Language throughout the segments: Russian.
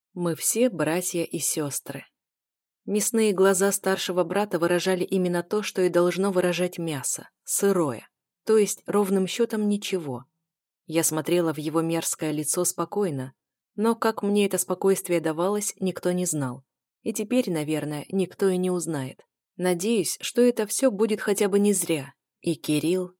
Мы все братья и сестры. Мясные глаза старшего брата выражали именно то, что и должно выражать мясо, сырое, то есть ровным счетом ничего. Я смотрела в его мерзкое лицо спокойно, но как мне это спокойствие давалось, никто не знал. И теперь, наверное, никто и не узнает. Надеюсь, что это все будет хотя бы не зря. И Кирилл...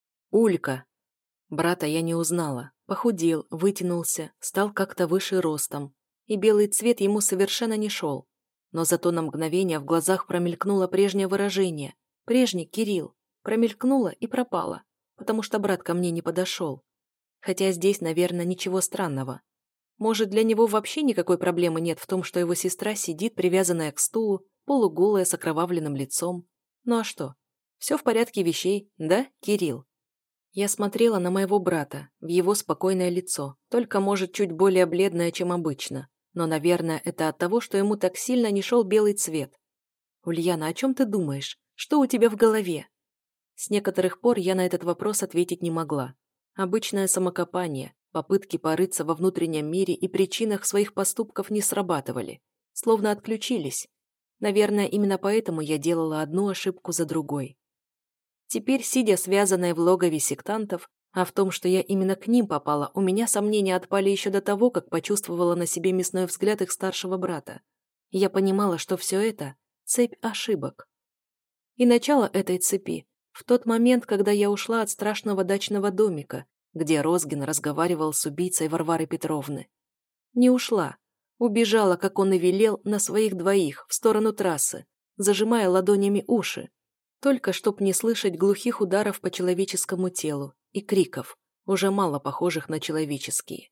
Улька. Брата я не узнала. Похудел, вытянулся, стал как-то выше ростом. И белый цвет ему совершенно не шел. Но зато на мгновение в глазах промелькнуло прежнее выражение. Прежний Кирилл. Промелькнуло и пропало, потому что брат ко мне не подошел. Хотя здесь, наверное, ничего странного. Может, для него вообще никакой проблемы нет в том, что его сестра сидит, привязанная к стулу, полуголая, с окровавленным лицом. Ну а что? Все в порядке вещей, да, Кирилл? Я смотрела на моего брата, в его спокойное лицо, только, может, чуть более бледное, чем обычно. Но, наверное, это от того, что ему так сильно не шел белый цвет. «Ульяна, о чем ты думаешь? Что у тебя в голове?» С некоторых пор я на этот вопрос ответить не могла. Обычное самокопание, попытки порыться во внутреннем мире и причинах своих поступков не срабатывали, словно отключились. Наверное, именно поэтому я делала одну ошибку за другой. Теперь, сидя связанная в логове сектантов, а в том, что я именно к ним попала, у меня сомнения отпали еще до того, как почувствовала на себе мясной взгляд их старшего брата. Я понимала, что все это – цепь ошибок. И начало этой цепи – в тот момент, когда я ушла от страшного дачного домика, где Розгин разговаривал с убийцей Варвары Петровны. Не ушла. Убежала, как он и велел, на своих двоих, в сторону трассы, зажимая ладонями уши, только чтоб не слышать глухих ударов по человеческому телу и криков, уже мало похожих на человеческие.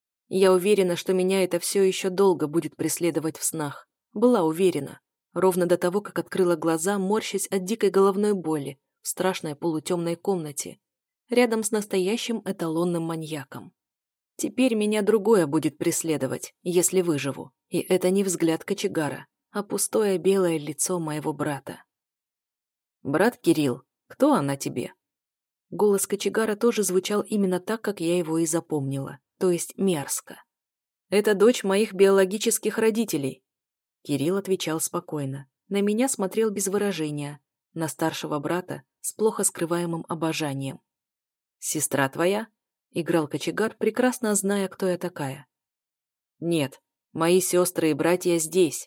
Я уверена, что меня это все еще долго будет преследовать в снах. Была уверена. Ровно до того, как открыла глаза, морщась от дикой головной боли в страшной полутемной комнате, рядом с настоящим эталонным маньяком. Теперь меня другое будет преследовать, если выживу, и это не взгляд кочегара, а пустое белое лицо моего брата. «Брат Кирилл, кто она тебе?» Голос кочегара тоже звучал именно так, как я его и запомнила, то есть мерзко. «Это дочь моих биологических родителей». Кирилл отвечал спокойно. На меня смотрел без выражения, на старшего брата с плохо скрываемым обожанием. «Сестра твоя?» — играл кочегар, прекрасно зная, кто я такая. «Нет, мои сестры и братья здесь».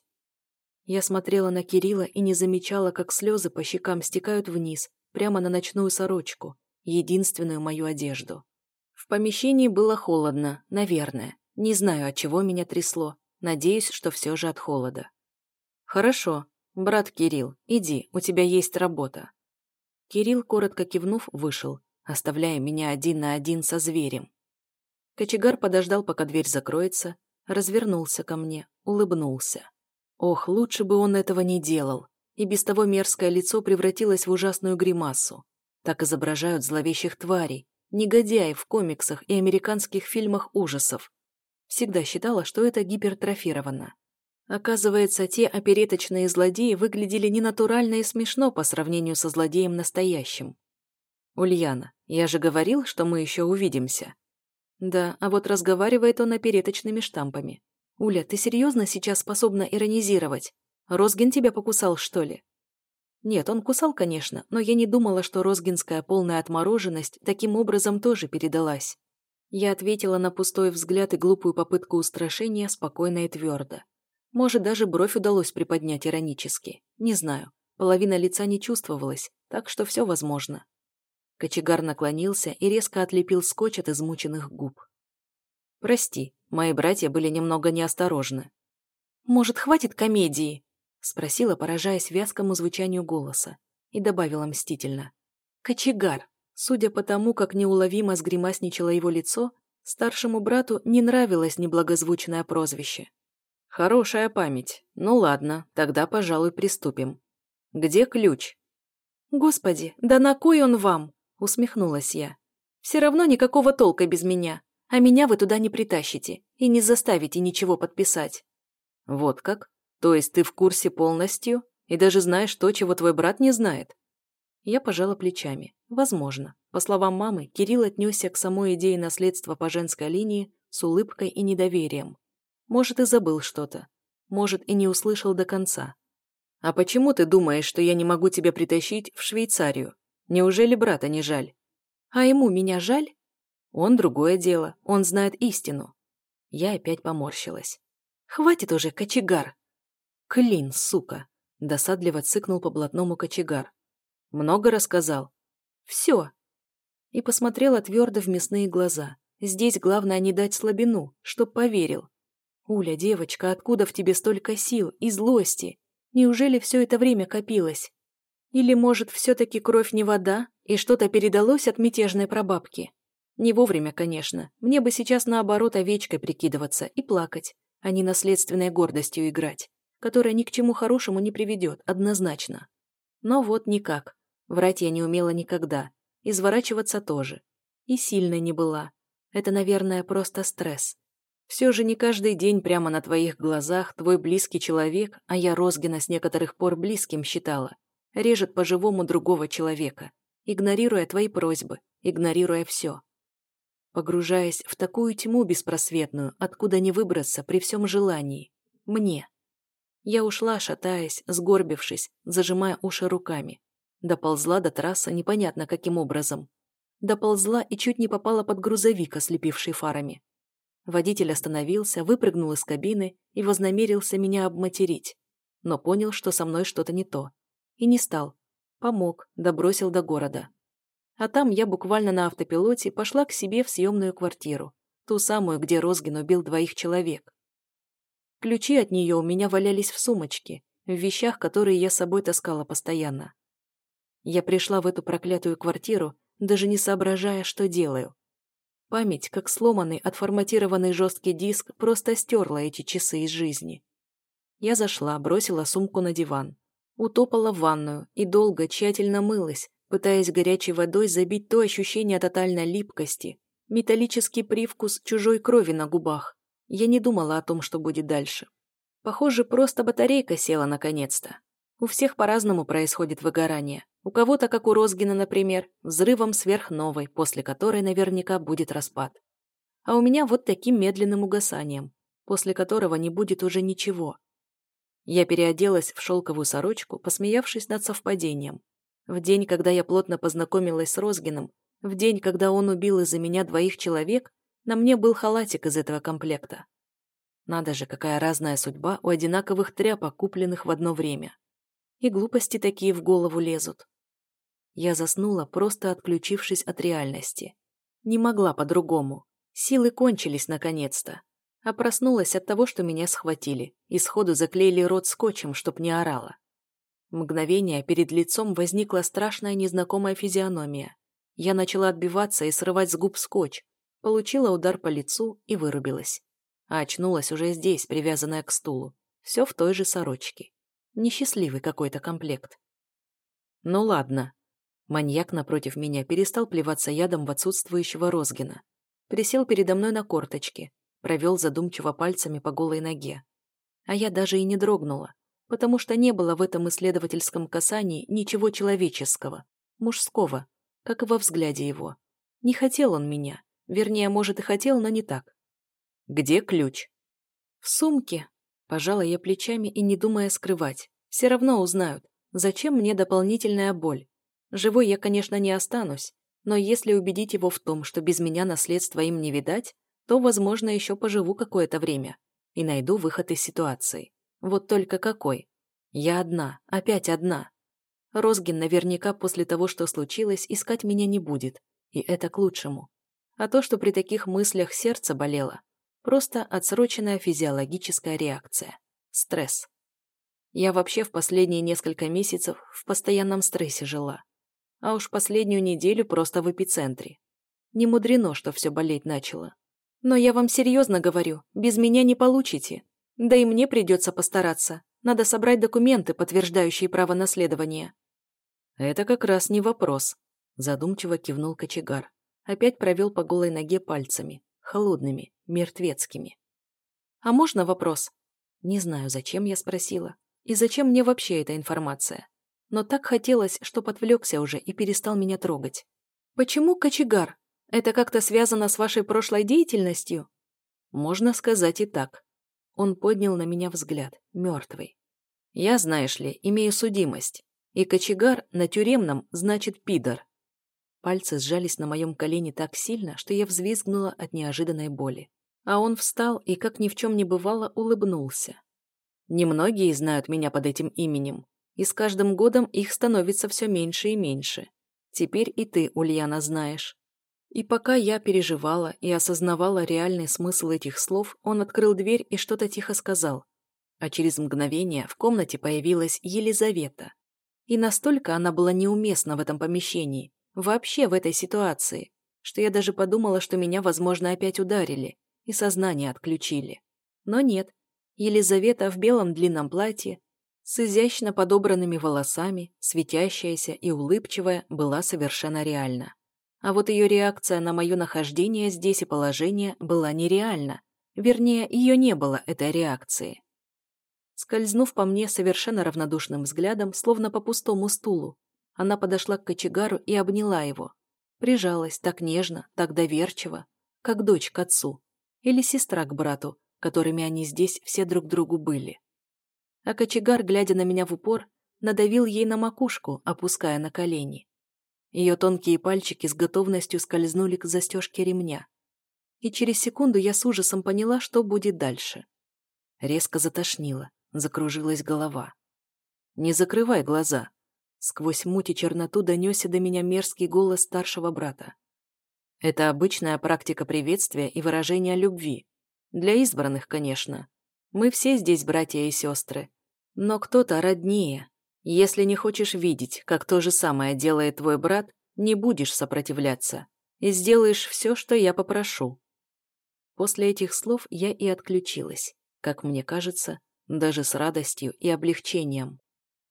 Я смотрела на Кирилла и не замечала, как слезы по щекам стекают вниз, прямо на ночную сорочку, единственную мою одежду. В помещении было холодно, наверное. Не знаю, от чего меня трясло. Надеюсь, что все же от холода. «Хорошо. Брат Кирилл, иди, у тебя есть работа». Кирилл, коротко кивнув, вышел, оставляя меня один на один со зверем. Кочегар подождал, пока дверь закроется, развернулся ко мне, улыбнулся. Ох, лучше бы он этого не делал, и без того мерзкое лицо превратилось в ужасную гримасу. Так изображают зловещих тварей, негодяев в комиксах и американских фильмах ужасов. Всегда считала, что это гипертрофировано. Оказывается, те опереточные злодеи выглядели ненатурально и смешно по сравнению со злодеем настоящим. «Ульяна, я же говорил, что мы еще увидимся». Да, а вот разговаривает он опереточными штампами. «Уля, ты серьезно сейчас способна иронизировать? Розгин тебя покусал, что ли?» Нет, он кусал, конечно, но я не думала, что розгинская полная отмороженность таким образом тоже передалась. Я ответила на пустой взгляд и глупую попытку устрашения спокойно и твердо. Может, даже бровь удалось приподнять иронически. Не знаю. Половина лица не чувствовалась, так что все возможно. Кочегар наклонился и резко отлепил скотч от измученных губ. «Прости, мои братья были немного неосторожны». «Может, хватит комедии?» — спросила, поражаясь вязкому звучанию голоса, и добавила мстительно. «Кочегар». Судя по тому, как неуловимо сгримасничало его лицо, старшему брату не нравилось неблагозвучное прозвище. «Хорошая память. Ну ладно, тогда, пожалуй, приступим. Где ключ?» «Господи, да на кой он вам?» — усмехнулась я. «Все равно никакого толка без меня, а меня вы туда не притащите и не заставите ничего подписать». «Вот как? То есть ты в курсе полностью и даже знаешь то, чего твой брат не знает?» Я пожала плечами. Возможно. По словам мамы, Кирилл отнесся к самой идее наследства по женской линии с улыбкой и недоверием. Может, и забыл что-то. Может, и не услышал до конца. «А почему ты думаешь, что я не могу тебя притащить в Швейцарию? Неужели брата не жаль?» «А ему меня жаль?» «Он другое дело, он знает истину». Я опять поморщилась. «Хватит уже, кочегар!» «Клин, сука!» – досадливо цыкнул по блатному кочегар. «Много рассказал?» «Все!» И посмотрела твердо в мясные глаза. Здесь главное не дать слабину, чтоб поверил. «Уля, девочка, откуда в тебе столько сил и злости? Неужели все это время копилось? Или, может, все-таки кровь не вода, и что-то передалось от мятежной прабабки? Не вовремя, конечно. Мне бы сейчас наоборот овечкой прикидываться и плакать, а не наследственной гордостью играть, которая ни к чему хорошему не приведет, однозначно. Но вот никак. Врать я не умела никогда. Изворачиваться тоже. И сильной не была. Это, наверное, просто стресс. Все же не каждый день прямо на твоих глазах твой близкий человек, а я Розгина с некоторых пор близким считала, режет по-живому другого человека, игнорируя твои просьбы, игнорируя все. Погружаясь в такую тьму беспросветную, откуда не выбраться при всем желании. Мне. Я ушла, шатаясь, сгорбившись, зажимая уши руками. Доползла до трассы непонятно каким образом. Доползла и чуть не попала под грузовик, ослепивший фарами. Водитель остановился, выпрыгнул из кабины и вознамерился меня обматерить. Но понял, что со мной что-то не то. И не стал. Помог, добросил до города. А там я буквально на автопилоте пошла к себе в съемную квартиру. Ту самую, где Розгин убил 2 человек. Ключи от нее у меня валялись в сумочке, в вещах, которые я с собой таскала постоянно. Я пришла в эту проклятую квартиру, даже не соображая, что делаю. Память, как сломанный, отформатированный жесткий диск, просто стерла эти часы из жизни. Я зашла, бросила сумку на диван. Утопала в ванную и долго, тщательно мылась, пытаясь горячей водой забить то ощущение тотальной липкости, металлический привкус чужой крови на губах. Я не думала о том, что будет дальше. Похоже, просто батарейка села наконец-то. У всех по-разному происходит выгорание. У кого-то, как у Розгина, например, взрывом сверхновой, после которой наверняка будет распад. А у меня вот таким медленным угасанием, после которого не будет уже ничего. Я переоделась в шелковую сорочку, посмеявшись над совпадением. В день, когда я плотно познакомилась с Розгиным, в день, когда он убил из-за меня 2 человек, на мне был халатик из этого комплекта. Надо же, какая разная судьба у одинаковых тряпок, купленных в одно время. И глупости такие в голову лезут. Я заснула, просто отключившись от реальности. Не могла по-другому. Силы кончились наконец-то. А проснулась от того, что меня схватили, и сходу заклеили рот скотчем, чтоб не орала. Мгновение перед лицом возникла страшная незнакомая физиономия. Я начала отбиваться и срывать с губ скотч, получила удар по лицу и вырубилась. А очнулась уже здесь, привязанная к стулу. Все в той же сорочке. Несчастливый какой-то комплект. Ну ладно. Маньяк напротив меня перестал плеваться ядом в отсутствующего Розгина. Присел передо мной на корточки, провел задумчиво пальцами по голой ноге. А я даже и не дрогнула, потому что не было в этом исследовательском касании ничего человеческого, мужского, как и во взгляде его. Не хотел он меня. Вернее, может, и хотел, но не так. «Где ключ?» «В сумке», – пожала я плечами и не думая скрывать. «Все равно узнают. Зачем мне дополнительная боль? Живой я, конечно, не останусь, но если убедить его в том, что без меня наследства им не видать, то, возможно, еще поживу какое-то время и найду выход из ситуации. Вот только какой? Я одна, опять одна. Розгин наверняка после того, что случилось, искать меня не будет, и это к лучшему. А то, что при таких мыслях сердце болело, просто отсроченная физиологическая реакция. Стресс. Я вообще в последние несколько месяцев в постоянном стрессе жила. А уж последнюю неделю просто в эпицентре. Не мудрено, что все болеть начало. Но я вам серьезно говорю, без меня не получите. Да и мне придется постараться. Надо собрать документы, подтверждающие право наследования. Это как раз не вопрос. Задумчиво кивнул кочегар. Опять провел по голой ноге пальцами. Холодными, мертвецкими. А можно вопрос? Не знаю, зачем я спросила. И зачем мне вообще эта информация? Но так хотелось, чтоб отвлекся уже и перестал меня трогать. Почему кочегар? Это как-то связано с вашей прошлой деятельностью? Можно сказать и так. Он поднял на меня взгляд, мертвый. Я, знаешь ли, имею судимость. И кочегар на тюремном значит пидор. Пальцы сжались на моем колене так сильно, что я взвизгнула от неожиданной боли. А он встал и, как ни в чем не бывало, улыбнулся. Немногие знают меня под этим именем, и с каждым годом их становится все меньше и меньше. Теперь и ты, Ульяна, знаешь. И пока я переживала и осознавала реальный смысл этих слов, он открыл дверь и что-то тихо сказал. А через мгновение в комнате появилась Елизавета. И настолько она была неуместна в этом помещении, вообще в этой ситуации, что я даже подумала, что меня, возможно, опять ударили и сознание отключили. Но нет, Елизавета в белом длинном платье, с изящно подобранными волосами, светящаяся и улыбчивая, была совершенно реальна. А вот ее реакция на мое нахождение здесь и положение была нереальна. Вернее, ее не было, этой реакции. Скользнув по мне совершенно равнодушным взглядом, словно по пустому стулу, она подошла к кочегару и обняла его. Прижалась так нежно, так доверчиво, как дочь к отцу или сестра к брату, которыми они здесь все друг другу были. А кочегар, глядя на меня в упор, надавил ей на макушку, опуская на колени. Ее тонкие пальчики с готовностью скользнули к застежке ремня. И через секунду я с ужасом поняла, что будет дальше. Резко затошнило, закружилась голова. «Не закрывай глаза!» Сквозь муть и черноту донесся до меня мерзкий голос старшего брата. «Это обычная практика приветствия и выражения любви. Для избранных, конечно. Мы все здесь братья и сестры. Но кто-то роднее. Если не хочешь видеть, как то же самое делает твой брат, не будешь сопротивляться и сделаешь все, что я попрошу». После этих слов я и отключилась, как мне кажется, даже с радостью и облегчением.